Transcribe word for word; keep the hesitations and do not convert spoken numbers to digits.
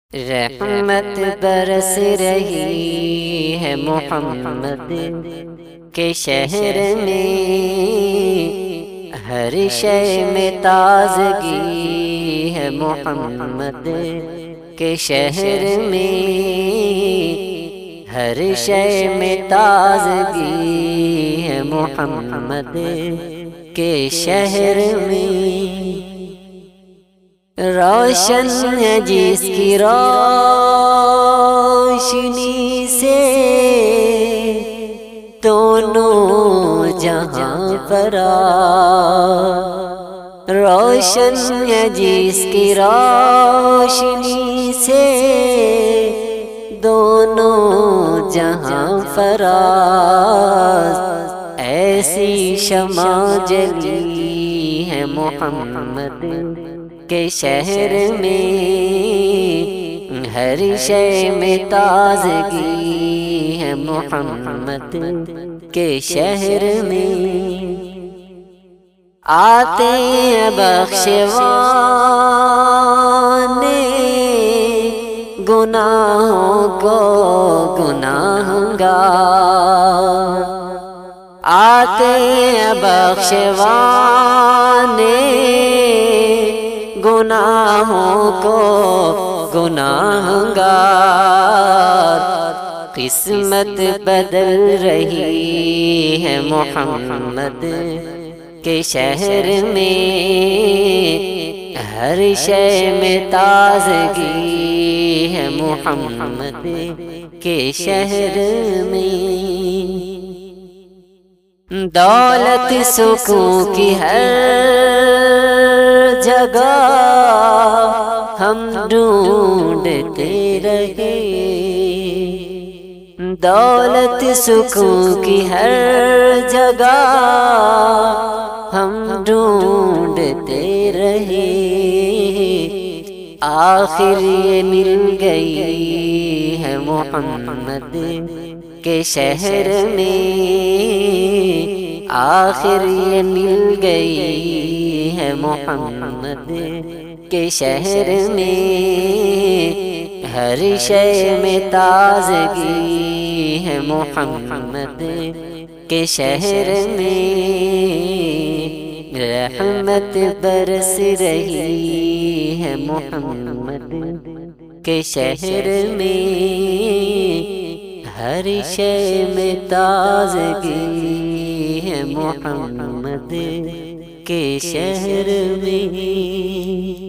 رحمت برس رہی ہے محمد کے شہر میں، ہر شے میں تازگی ہے محمد کے شہر میں، ہر شے میں تازگی ہے محمد کے شہر میں۔ روشن ہے جس کی روشنی سے دونوں جہاں فراز، روشن ہے جس کی روشنی سے دونوں جہاں فراز، ایسی شمع جلی ہے محمد کے شہر میں، ہر شے میں تازگی ہے محمد کے شہر میں۔ آتے ہیں بخشوانے گناہوں کو گناہگار، آتے ہیں بخشوانے گناہوں کو گناہگار، قسمت بدل رہی ہے محمد کے شہر میں، ہر شے میں تازگی ہے محمد کے شہر میں۔ دولت سکون کی ہر جگہ ہم ڈھونڈتے رہے، دولت سکون کی ہر جگہ ہم ڈھونڈتے رہے، آخر یہ مل گئی ہے محمد کے شہر میں، آخر یہ مل گئی ہے محمد کے شہر میں، ہر شے میں تازگی ہے محمد کے شہر میں۔ رحمت برس رہی ہے محمد کے شہر میں، ہر شے میں تازگی ہے محمد کے شہر میں۔